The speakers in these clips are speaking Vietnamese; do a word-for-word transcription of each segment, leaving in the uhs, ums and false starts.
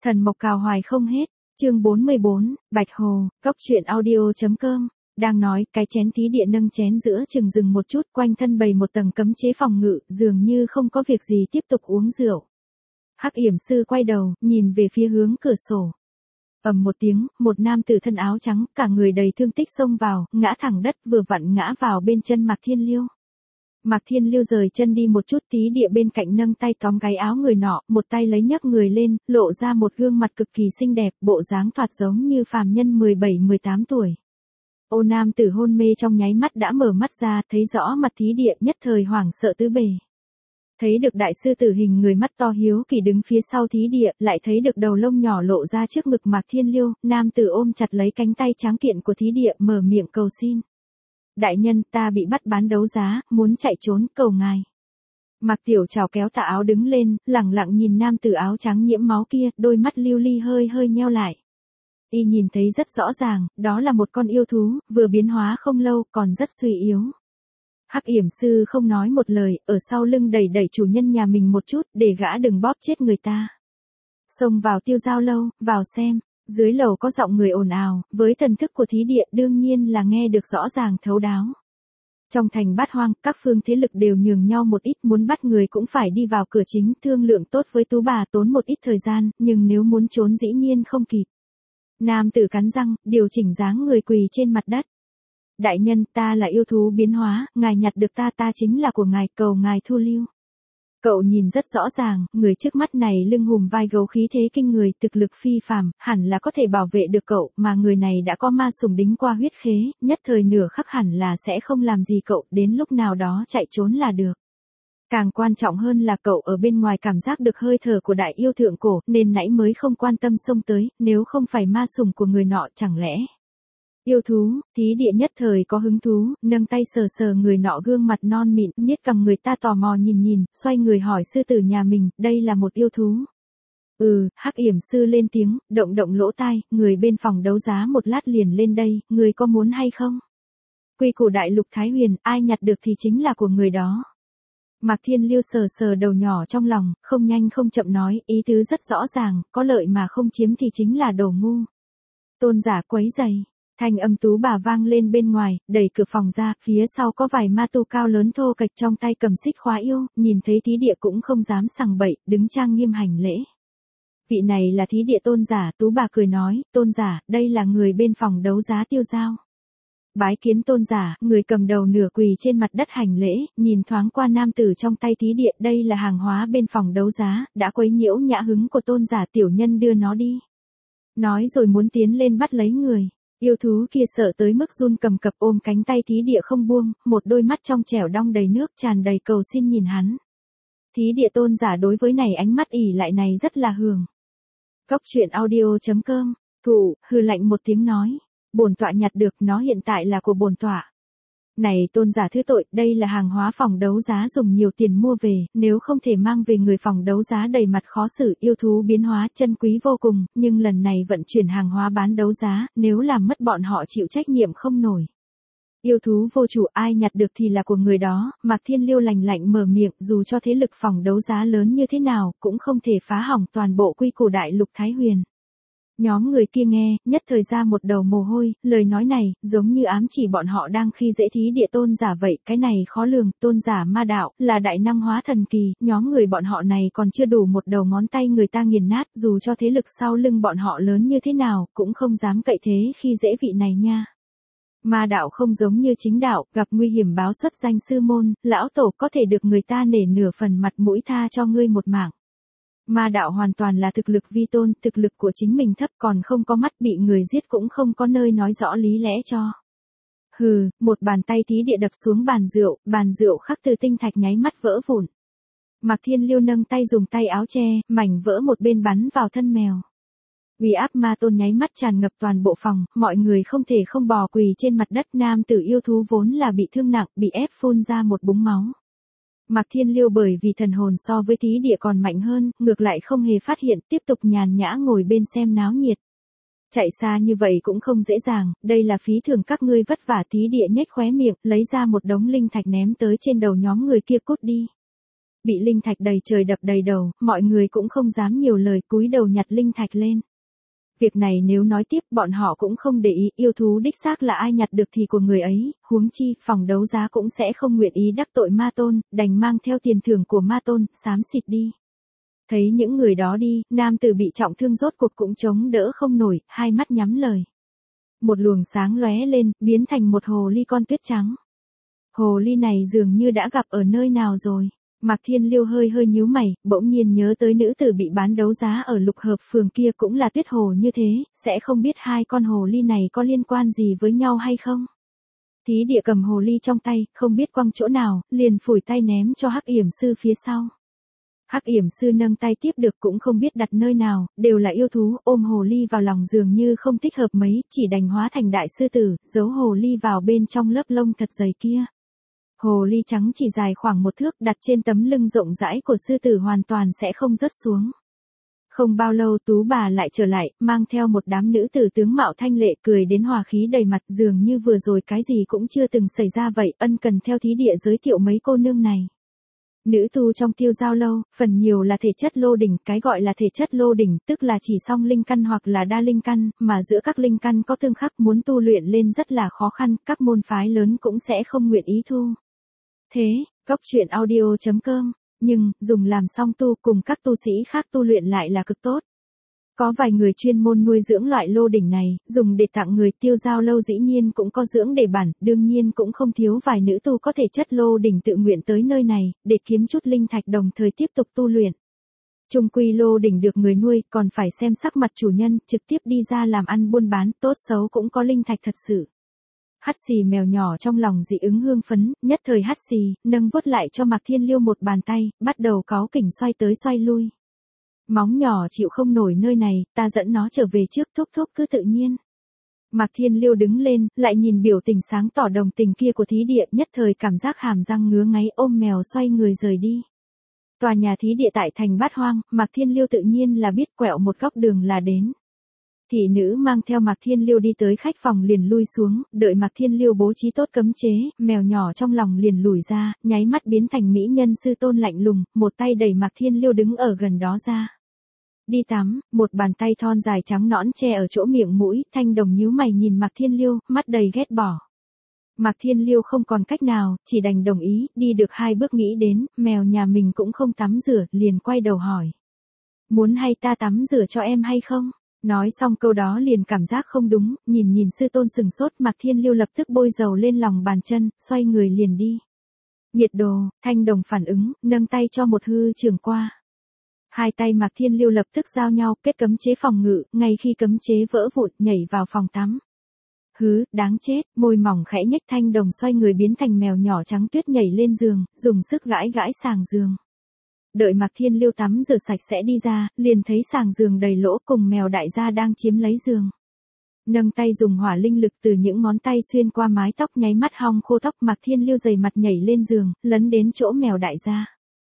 Thần mộc cào hoài không hết, chương bốn mươi bốn, Bạch Hồ, Cốc truyện audio.com, đang nói, cái chén thí địa nâng chén giữa chừng dừng một chút, quanh thân bày một tầng cấm chế phòng ngự, dường như không có việc gì tiếp tục uống rượu. Hắc yểm sư quay đầu, nhìn về phía hướng cửa sổ. Ầm một tiếng, một nam tử thân áo trắng, cả người đầy thương tích xông vào, ngã thẳng đất, vừa vặn ngã vào bên chân Mạc Thiên Liêu. Mạc Thiên Liêu rời chân đi một chút, tí địa bên cạnh nâng tay tóm gáy áo người nọ, một tay lấy nhấc người lên, lộ ra một gương mặt cực kỳ xinh đẹp, bộ dáng thoạt giống như phàm nhân mười bảy mười tám tuổi. Ô nam tử hôn mê trong nháy mắt đã mở mắt ra, thấy rõ mặt thí địa, nhất thời hoảng sợ tứ bề. Thấy được đại sư tử hình người mắt to hiếu kỳ đứng phía sau thí địa, lại thấy được đầu lông nhỏ lộ ra trước ngực Mạc Thiên Liêu, nam tử ôm chặt lấy cánh tay tráng kiện của thí địa, mở miệng cầu xin. Đại nhân, ta bị bắt bán đấu giá, muốn chạy trốn, cầu ngài. Mạc Tiểu Trảo kéo tà áo đứng lên, lẳng lặng nhìn nam tử áo trắng nhiễm máu kia, đôi mắt lưu ly hơi hơi nheo lại. Y nhìn thấy rất rõ ràng, đó là một con yêu thú, vừa biến hóa không lâu, còn rất suy yếu. Hắc yểm sư không nói một lời, ở sau lưng đẩy đẩy chủ nhân nhà mình một chút, để gã đừng bóp chết người ta. Xông vào Tiêu Giao lâu, vào xem. Dưới lầu có giọng người ồn ào, với thần thức của thí địa đương nhiên là nghe được rõ ràng thấu đáo. Trong thành Bát Hoang, các phương thế lực đều nhường nhau một ít, muốn bắt người cũng phải đi vào cửa chính, thương lượng tốt với Tú bà tốn một ít thời gian, nhưng nếu muốn trốn dĩ nhiên không kịp. Nam tử cắn răng, điều chỉnh dáng người quỳ trên mặt đất. Đại nhân, ta là yêu thú biến hóa, ngài nhặt được ta, ta chính là của ngài, cầu ngài thu lưu. Cậu nhìn rất rõ ràng, người trước mắt này lưng hùm vai gấu khí thế kinh người, thực lực phi phàm, hẳn là có thể bảo vệ được cậu, mà người này đã có ma sủng đính qua huyết khế, nhất thời nửa khắc hẳn là sẽ không làm gì cậu, đến lúc nào đó chạy trốn là được. Càng quan trọng hơn là cậu ở bên ngoài cảm giác được hơi thở của đại yêu thượng cổ, nên nãy mới không quan tâm xông tới, nếu không phải ma sủng của người nọ chẳng lẽ. Yêu thú, thí địa nhất thời có hứng thú, nâng tay sờ sờ người nọ gương mặt non mịn, niết cầm người ta tò mò nhìn nhìn, xoay người hỏi sư tử nhà mình, đây là một yêu thú. Ừ, Hắc yểm sư lên tiếng, động động lỗ tai, người bên phòng đấu giá một lát liền lên đây, người có muốn hay không? Quy củ đại lục Thái Huyền, ai nhặt được thì chính là của người đó. Mạc Thiên Liêu sờ sờ đầu nhỏ trong lòng, không nhanh không chậm nói, ý tứ rất rõ ràng, có lợi mà không chiếm thì chính là đồ ngu. Tôn giả quấy giày. Thanh âm Tú bà vang lên bên ngoài, đẩy cửa phòng ra, phía sau có vài ma tu cao lớn thô kệch trong tay cầm xích khóa yêu, nhìn thấy thí địa cũng không dám sằng bậy, đứng trang nghiêm hành lễ. Vị này là thí địa tôn giả, Tú bà cười nói, tôn giả, đây là người bên phòng đấu giá Tiêu Giao. Bái kiến tôn giả, người cầm đầu nửa quỳ trên mặt đất hành lễ, nhìn thoáng qua nam tử trong tay thí địa, đây là hàng hóa bên phòng đấu giá, đã quấy nhiễu nhã hứng của tôn giả, tiểu nhân đưa nó đi. Nói rồi muốn tiến lên bắt lấy người. Yêu thú kia sợ tới mức run cầm cập ôm cánh tay thí địa không buông, một đôi mắt trong trẻo đong đầy nước tràn đầy cầu xin nhìn hắn. Thí địa tôn giả đối với này ánh mắt ỉ lại này rất là hường. Cốc truyện audio.com, thụ, hừ lạnh một tiếng nói, bổn tọa nhặt được, nó hiện tại là của bổn tọa. Này tôn giả thứ tội, đây là hàng hóa phòng đấu giá dùng nhiều tiền mua về, nếu không thể mang về người phòng đấu giá đầy mặt khó xử, yêu thú biến hóa chân quý vô cùng, nhưng lần này vận chuyển hàng hóa bán đấu giá, nếu làm mất bọn họ chịu trách nhiệm không nổi. Yêu thú vô chủ, ai nhặt được thì là của người đó, Mạc Thiên Liêu lành lạnh mở miệng, dù cho thế lực phòng đấu giá lớn như thế nào, cũng không thể phá hỏng toàn bộ quy củ đại lục Thái Huyền. Nhóm người kia nghe, nhất thời ra một đầu mồ hôi, lời nói này, giống như ám chỉ bọn họ đang khi dễ thí địa tôn giả vậy, cái này khó lường, tôn giả ma đạo, là đại năng hóa thần kỳ, nhóm người bọn họ này còn chưa đủ một đầu ngón tay người ta nghiền nát, dù cho thế lực sau lưng bọn họ lớn như thế nào, cũng không dám cậy thế khi dễ vị này nha. Ma đạo không giống như chính đạo, gặp nguy hiểm báo xuất danh sư môn, lão tổ có thể được người ta nể nửa phần mặt mũi tha cho ngươi một mạng. Ma đạo hoàn toàn là thực lực vi tôn, thực lực của chính mình thấp còn không có mắt bị người giết cũng không có nơi nói rõ lý lẽ cho. Hừ, một bàn tay thí địa đập xuống bàn rượu, bàn rượu khắc từ tinh thạch nháy mắt vỡ vụn. Mạc Thiên Liêu nâng tay dùng tay áo che, mảnh vỡ một bên bắn vào thân mèo. Uy áp ma tôn nháy mắt tràn ngập toàn bộ phòng, mọi người không thể không bò quỳ trên mặt đất, nam tử yêu thú vốn là bị thương nặng, bị ép phun ra một búng máu. Mạc Thiên Liêu bởi vì thần hồn so với thí địa còn mạnh hơn, ngược lại không hề phát hiện, tiếp tục nhàn nhã ngồi bên xem náo nhiệt. Chạy xa như vậy cũng không dễ dàng, đây là phí thường các ngươi vất vả. Thí địa nhếch khóe miệng, lấy ra một đống linh thạch ném tới trên đầu nhóm người kia, cút đi. Bị linh thạch đầy trời đập đầy đầu, mọi người cũng không dám nhiều lời, cúi đầu nhặt linh thạch lên. Việc này nếu nói tiếp bọn họ cũng không để ý, yêu thú đích xác là ai nhặt được thì của người ấy, huống chi, phòng đấu giá cũng sẽ không nguyện ý đắc tội ma tôn, đành mang theo tiền thưởng của ma tôn, xám xịt đi. Thấy những người đó đi, nam tử bị trọng thương rốt cuộc cũng chống đỡ không nổi, hai mắt nhắm lời. Một luồng sáng lóe lên, biến thành một hồ ly con tuyết trắng. Hồ ly này dường như đã gặp ở nơi nào rồi. Mạc Thiên Liêu hơi hơi nhíu mày, bỗng nhiên nhớ tới nữ tử bị bán đấu giá ở lục hợp phường kia cũng là tuyết hồ như thế, sẽ không biết hai con hồ ly này có liên quan gì với nhau hay không. Thí địa cầm hồ ly trong tay, không biết quăng chỗ nào, liền phủi tay ném cho Hắc Yểm Sư phía sau. Hắc Yểm Sư nâng tay tiếp được cũng không biết đặt nơi nào, đều là yêu thú, ôm hồ ly vào lòng dường như không thích hợp mấy, chỉ đành hóa thành đại sư tử, giấu hồ ly vào bên trong lớp lông thật dày kia. Hồ ly trắng chỉ dài khoảng một thước, đặt trên tấm lưng rộng rãi của sư tử hoàn toàn sẽ không rớt xuống. Không bao lâu Tú bà lại trở lại, mang theo một đám nữ tử tướng mạo thanh lệ, cười đến hòa khí đầy mặt, dường như vừa rồi cái gì cũng chưa từng xảy ra vậy, ân cần theo thí địa giới thiệu mấy cô nương này. Nữ tu trong Tiêu Giao lâu, phần nhiều là thể chất lô đỉnh, cái gọi là thể chất lô đỉnh, tức là chỉ song linh căn hoặc là đa linh căn, mà giữa các linh căn có tương khắc, muốn tu luyện lên rất là khó khăn, các môn phái lớn cũng sẽ không nguyện ý thu. Thế, góc truyện audio chấm com, nhưng, dùng làm song tu cùng các tu sĩ khác tu luyện lại là cực tốt. Có vài người chuyên môn nuôi dưỡng loại lô đỉnh này, dùng để tặng người. Tiêu Giao lâu dĩ nhiên cũng có dưỡng để bản, đương nhiên cũng không thiếu vài nữ tu có thể chất lô đỉnh tự nguyện tới nơi này, để kiếm chút linh thạch đồng thời tiếp tục tu luyện. Chung quy lô đỉnh được người nuôi, còn phải xem sắc mặt chủ nhân, trực tiếp đi ra làm ăn buôn bán, tốt xấu cũng có linh thạch thật sự. Hắt xì mèo nhỏ trong lòng dị ứng hương phấn, nhất thời hắt xì, nâng vuốt lại cho Mạc Thiên Liêu một bàn tay, bắt đầu cáu kỉnh xoay tới xoay lui. Móng nhỏ chịu không nổi nơi này, ta dẫn nó trở về trước, thúc thúc cứ tự nhiên. Mạc Thiên Liêu đứng lên, lại nhìn biểu tình sáng tỏ đồng tình kia của thí địa, nhất thời cảm giác hàm răng ngứa ngáy, ôm mèo xoay người rời đi. Tòa nhà thí địa tại thành Bát Hoang, Mạc Thiên Liêu tự nhiên là biết quẹo một góc đường là đến. Thị nữ mang theo Mạc Thiên Liêu đi tới khách phòng liền lui xuống, đợi Mạc Thiên Liêu bố trí tốt cấm chế, mèo nhỏ trong lòng liền lùi ra, nháy mắt biến thành mỹ nhân sư tôn lạnh lùng, một tay đẩy Mạc Thiên Liêu đứng ở gần đó ra. Đi tắm, một bàn tay thon dài trắng nõn che ở chỗ miệng mũi, Thanh Đồng nhíu mày nhìn Mạc Thiên Liêu, mắt đầy ghét bỏ. Mạc Thiên Liêu không còn cách nào, chỉ đành đồng ý, đi được hai bước nghĩ đến, mèo nhà mình cũng không tắm rửa, liền quay đầu hỏi. Muốn hay ta tắm rửa cho em hay không? Nói xong câu đó liền cảm giác không đúng, nhìn nhìn sư tôn sừng sốt, Mạc Thiên Liêu lập tức bôi dầu lên lòng bàn chân, xoay người liền đi. Nhiệt đồ, Thanh Đồng phản ứng, nâng tay cho một hư trường qua. Hai tay Mạc Thiên Liêu lập tức giao nhau, kết cấm chế phòng ngự, ngay khi cấm chế vỡ vụn, nhảy vào phòng tắm. Hứ, đáng chết, môi mỏng khẽ nhếch, Thanh Đồng xoay người biến thành mèo nhỏ trắng tuyết nhảy lên giường, dùng sức gãi gãi sàng giường. Đợi Mạc Thiên Liêu tắm rửa sạch sẽ đi ra, liền thấy sàng giường đầy lỗ cùng mèo đại gia đang chiếm lấy giường. Nâng tay dùng hỏa linh lực từ những ngón tay xuyên qua mái tóc nháy mắt hong khô tóc, Mạc Thiên Liêu dày mặt nhảy lên giường, lấn đến chỗ mèo đại gia.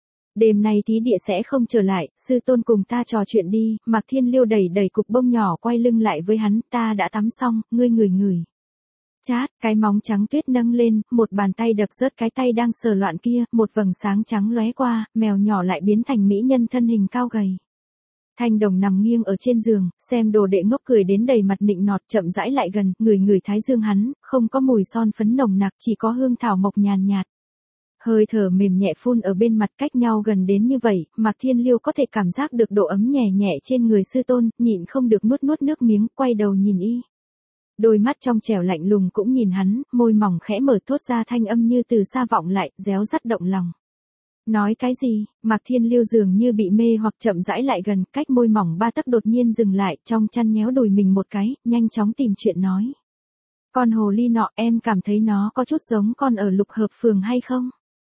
Đêm nay thí địa sẽ không trở lại, sư tôn cùng ta trò chuyện đi, Mạc Thiên Liêu đẩy đẩy cục bông nhỏ quay lưng lại với hắn, ta đã tắm xong, ngươi ngửi ngửi. Chát, cái móng trắng tuyết nâng lên, một bàn tay đập rớt cái tay đang sờ loạn kia, một vầng sáng trắng lóe qua, mèo nhỏ lại biến thành mỹ nhân thân hình cao gầy. Thanh Đồng nằm nghiêng ở trên giường, xem đồ đệ ngốc cười đến đầy mặt nịnh nọt, chậm rãi lại gần, ngửi ngửi thái dương hắn, không có mùi son phấn nồng nặc, chỉ có hương thảo mộc nhàn nhạt. Hơi thở mềm nhẹ phun ở bên mặt, cách nhau gần đến như vậy, Mạc Thiên Liêu có thể cảm giác được độ ấm nhẹ nhẹ trên người sư tôn, nhịn không được nuốt nuốt nước miếng, quay đầu nhìn y. Đôi mắt trong trẻo lạnh lùng cũng nhìn hắn, môi mỏng khẽ mở thốt ra thanh âm như từ xa vọng lại, réo rắt động lòng. Nói cái gì? Mạc Thiên Liêu dường như bị mê hoặc chậm rãi lại gần, cách môi mỏng ba tấc đột nhiên dừng lại, trong chăn nhéo đùi mình một cái, nhanh chóng tìm chuyện nói. Con hồ ly nọ, em cảm thấy nó có chút giống con ở lục hợp phường hay không?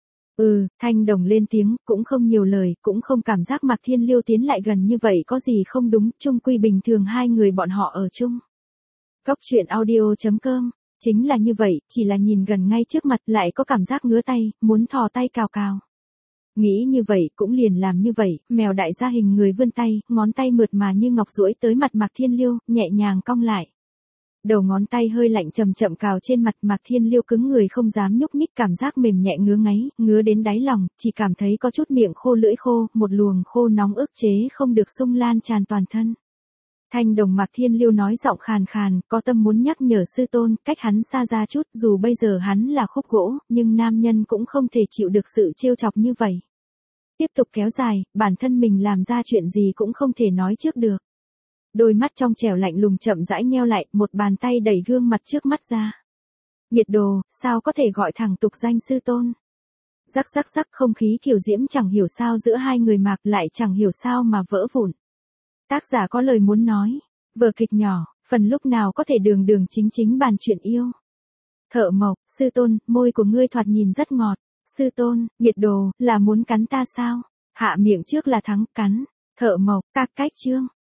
Ừ, Thanh Đồng lên tiếng, cũng không nhiều lời, cũng không cảm giác Mạc Thiên Liêu tiến lại gần như vậy có gì không đúng, chung quy bình thường hai người bọn họ ở chung. Góc truyện audio chấm com, chính là như vậy, chỉ là nhìn gần ngay trước mặt lại có cảm giác ngứa tay, muốn thò tay cào cào. Nghĩ như vậy cũng liền làm như vậy, mèo đại gia hình người vươn tay, ngón tay mượt mà như ngọc duỗi tới mặt Mạc Thiên Liêu, nhẹ nhàng cong lại. Đầu ngón tay hơi lạnh chậm chậm cào trên mặt, Mạc Thiên Liêu cứng người không dám nhúc nhích, cảm giác mềm nhẹ ngứa ngáy, ngứa đến đáy lòng, chỉ cảm thấy có chút miệng khô lưỡi khô, một luồng khô nóng ức chế không được xung lan tràn toàn thân. Thanh đồng Mạc Thiên Liêu nói giọng khàn khàn, có tâm muốn nhắc nhở sư tôn, cách hắn xa ra chút, dù bây giờ hắn là khúc gỗ, nhưng nam nhân cũng không thể chịu được sự trêu chọc như vậy. Tiếp tục kéo dài, bản thân mình làm ra chuyện gì cũng không thể nói trước được. Đôi mắt trong trẻo lạnh lùng chậm rãi nheo lại, một bàn tay đẩy gương mặt trước mắt ra. Nhiệt Đồ, sao có thể gọi thẳng tục danh sư tôn? Rắc rắc rắc, không khí kiều diễm chẳng hiểu sao giữa hai người Mạc lại chẳng hiểu sao mà vỡ vụn. Tác giả có lời muốn nói, vở kịch nhỏ, phần lúc nào có thể đường đường chính chính bàn chuyện yêu. Thợ Mộc, sư tôn, môi của ngươi thoạt nhìn rất ngọt. Sư tôn, Nhiệt Đồ, là muốn cắn ta sao? Hạ miệng trước là thắng, cắn. Thợ Mộc, các cách chương.